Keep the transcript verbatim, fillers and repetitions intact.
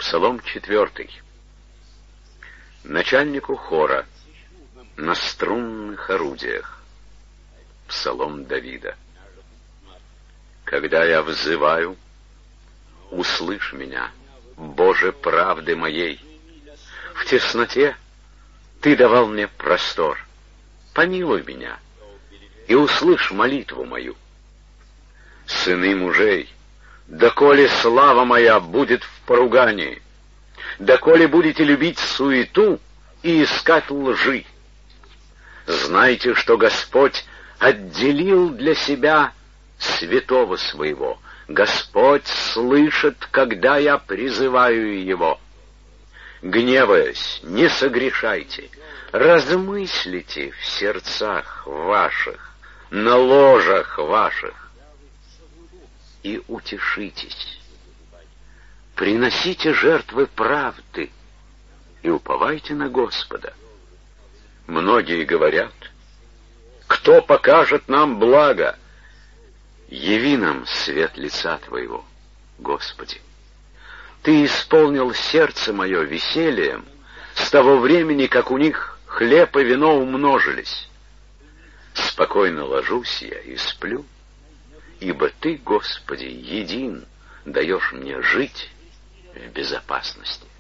Псалом четвертый. Начальнику хора на струнных орудиях. Псалом Давида. Когда я взываю, услышь меня, Боже правды моей. В тесноте Ты давал мне простор. Помилуй меня и услышь молитву мою. Сыны мужей, доколе слава моя будет в поругании, доколе будете любить суету и искать лжи. Знайте, что Господь отделил для себя святого своего. Господь слышит, когда я призываю Его. Гневаясь, не согрешайте, размыслите в сердцах ваших, на ложах ваших, и утешитесь. Приносите жертвы правды и уповайте на Господа. Многие говорят: кто покажет нам благо? Яви нам свет лица Твоего, Господи. Ты исполнил сердце мое весельем с того времени, как у них хлеб и вино умножились. Спокойно ложусь я и сплю, ибо Ты, Господи, един, даешь мне жить в безопасности.